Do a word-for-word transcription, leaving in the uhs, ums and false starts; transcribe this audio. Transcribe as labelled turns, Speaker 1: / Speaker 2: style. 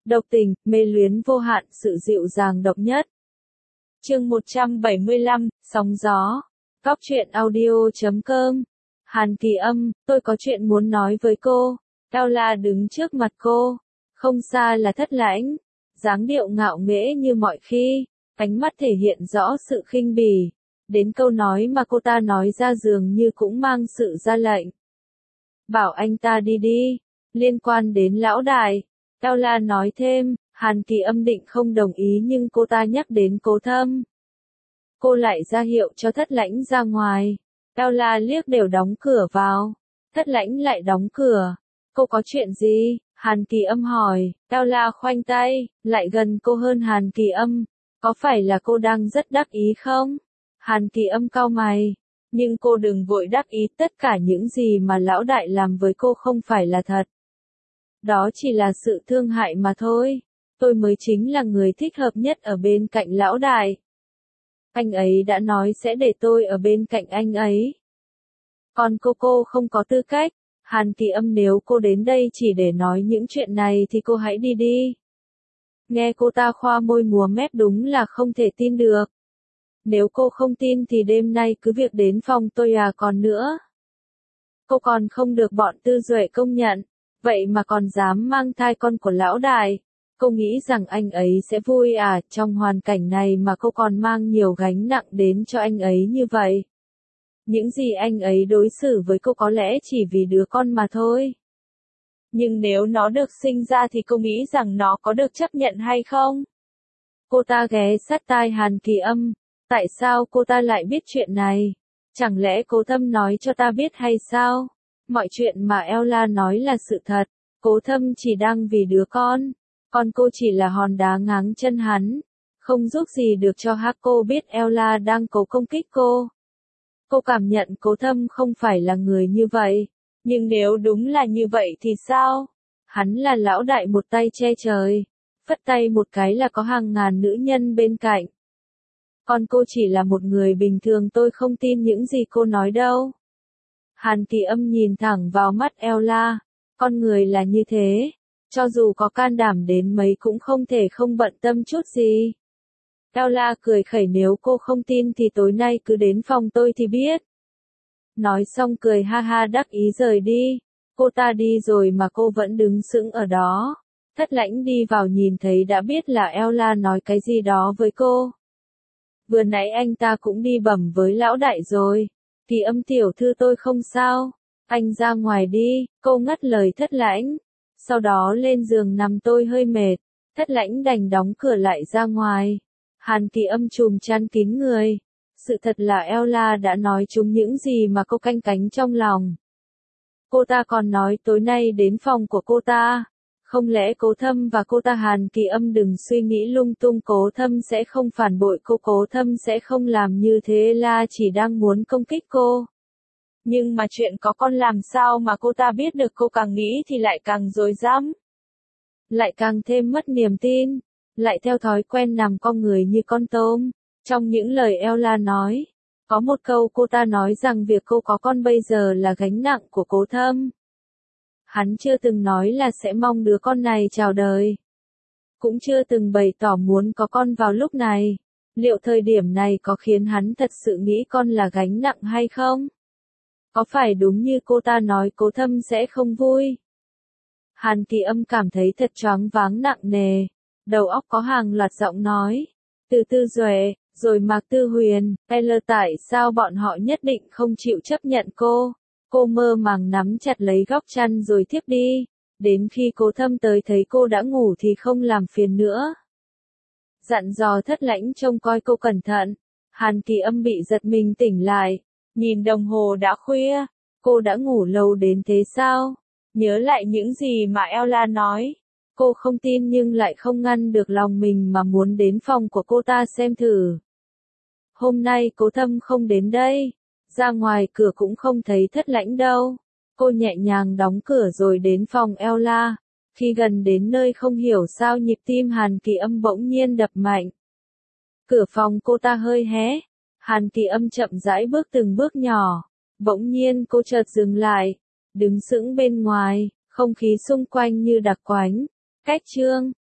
Speaker 1: độc tình, mê luyến vô hạn, sự dịu dàng độc nhất. Chương một trăm bảy mươi lăm, Sóng gió. Góc truyện audio chấm com. Hàn Kỳ Âm, tôi có chuyện muốn nói với cô. Ella đứng trước mặt cô. Không xa là Thất Lãnh. Dáng điệu ngạo nghễ như mọi khi. Ánh mắt thể hiện rõ sự khinh bỉ. Đến câu nói mà cô ta nói ra dường như cũng mang sự ra lệnh. Bảo anh ta đi đi. Liên quan đến lão đại. Ella nói thêm, Hàn Kỳ Âm định không đồng ý nhưng cô ta nhắc đến Cố Thâm. Cô lại ra hiệu cho Thất Lãnh ra ngoài. Ella liếc đều đóng cửa vào. Thất Lãnh lại đóng cửa. Cô có chuyện gì? Hàn Kỳ Âm hỏi. Ella khoanh tay, lại gần cô hơn Hàn Kỳ Âm. Có phải là cô đang rất đắc ý không? Hàn Kỳ Âm cau mày. Nhưng cô đừng vội đắc ý, tất cả những gì mà lão đại làm với cô không phải là thật. Đó chỉ là sự thương hại mà thôi. Tôi mới chính là người thích hợp nhất ở bên cạnh lão đại. Anh ấy đã nói sẽ để tôi ở bên cạnh anh ấy. Còn cô cô không có tư cách. Hàn Kỳ Âm, nếu cô đến đây chỉ để nói những chuyện này thì cô hãy đi đi. Nghe cô ta khoa môi múa mép đúng là không thể tin được. Nếu cô không tin thì đêm nay cứ việc đến phòng tôi à, còn nữa. Cô còn không được bọn Tư Duệ công nhận. Vậy mà còn dám mang thai con của lão đại. Cô nghĩ rằng anh ấy sẽ vui à, trong hoàn cảnh này mà cô còn mang nhiều gánh nặng đến cho anh ấy như vậy. Những gì anh ấy đối xử với cô có lẽ chỉ vì đứa con mà thôi. Nhưng nếu nó được sinh ra thì cô nghĩ rằng nó có được chấp nhận hay không? Cô ta ghé sát tai Hàn Kỳ Âm. Tại sao cô ta lại biết chuyện này? Chẳng lẽ Cố Thâm nói cho ta biết hay sao? Mọi chuyện mà Ella nói là sự thật. Cố Thâm chỉ đang vì đứa con. Còn cô chỉ là hòn đá ngáng chân hắn. Không giúp gì được cho Hako biết Ella đang cố công kích cô. Cô cảm nhận Cố Thâm không phải là người như vậy. Nhưng nếu đúng là như vậy thì sao? Hắn là lão đại một tay che trời. Phất tay một cái là có hàng ngàn nữ nhân bên cạnh. Còn cô chỉ là một người bình thường, tôi không tin những gì cô nói đâu. Hàn Kỳ Âm nhìn thẳng vào mắt Ella. Con người là như thế. Cho dù có can đảm đến mấy cũng không thể không bận tâm chút gì. Ella cười khẩy, nếu cô không tin thì tối nay cứ đến phòng tôi thì biết. Nói xong cười ha ha đắc ý rời đi. Cô ta đi rồi mà cô vẫn đứng sững ở đó. Thất Lãnh đi vào nhìn thấy đã biết là Ella nói cái gì đó với cô. Vừa nãy anh ta cũng đi bẩm với lão đại rồi. Kỳ Âm tiểu thư, tôi không sao. Anh ra ngoài đi, cô ngắt lời Thất Lãnh. Sau đó lên giường nằm, tôi hơi mệt. Thất Lãnh đành đóng cửa lại ra ngoài. Hàn Kỳ Âm chùm chăn kín người. Sự thật là Ella đã nói chúng những gì mà cô canh cánh trong lòng. Cô ta còn nói tối nay đến phòng của cô ta. Không lẽ Cố Thâm và cô ta? Hàn Kỳ Âm đừng suy nghĩ lung tung, Cố Thâm sẽ không phản bội cô, Cố Thâm sẽ không làm như thế, là chỉ đang muốn công kích cô. Nhưng mà chuyện có con làm sao mà cô ta biết được? Cô càng nghĩ thì lại càng rối rắm. Lại càng thêm mất niềm tin. Lại theo thói quen nằm con người như con tôm. Trong những lời Ella nói, có một câu cô ta nói rằng việc cô có con bây giờ là gánh nặng của Cố Thâm. Hắn chưa từng nói là sẽ mong đứa con này chào đời. Cũng chưa từng bày tỏ muốn có con vào lúc này. Liệu thời điểm này có khiến hắn thật sự nghĩ con là gánh nặng hay không? Có phải đúng như cô ta nói Cố Thâm sẽ không vui? Hàn Kỳ Âm cảm thấy thật choáng váng nặng nề. Đầu óc có hàng loạt giọng nói. Từ Tư Duệ, rồi Mạc Tư Huyền, L, tại sao bọn họ nhất định không chịu chấp nhận cô? Cô mơ màng nắm chặt lấy góc chăn rồi thiếp đi. Đến khi Cố Thâm tới thấy cô đã ngủ thì không làm phiền nữa. Dặn dò Thất Lãnh trông coi cô cẩn thận. Hàn Kỳ Âm bị giật mình tỉnh lại. Nhìn đồng hồ đã khuya. Cô đã ngủ lâu đến thế sao? Nhớ lại những gì mà Ella nói. Cô không tin nhưng lại không ngăn được lòng mình mà muốn đến phòng của cô ta xem thử. Hôm nay Cố Thâm không đến đây. Ra ngoài cửa cũng không thấy Thất Lãnh đâu. Cô nhẹ nhàng đóng cửa rồi đến phòng Ella. Khi gần đến nơi không hiểu sao nhịp tim Hàn Kỳ Âm bỗng nhiên đập mạnh. Cửa phòng cô ta hơi hé. Hàn Kỳ Âm chậm rãi bước từng bước nhỏ. Bỗng nhiên cô chợt dừng lại. Đứng sững bên ngoài, không khí xung quanh như đặc quánh. Cách chương.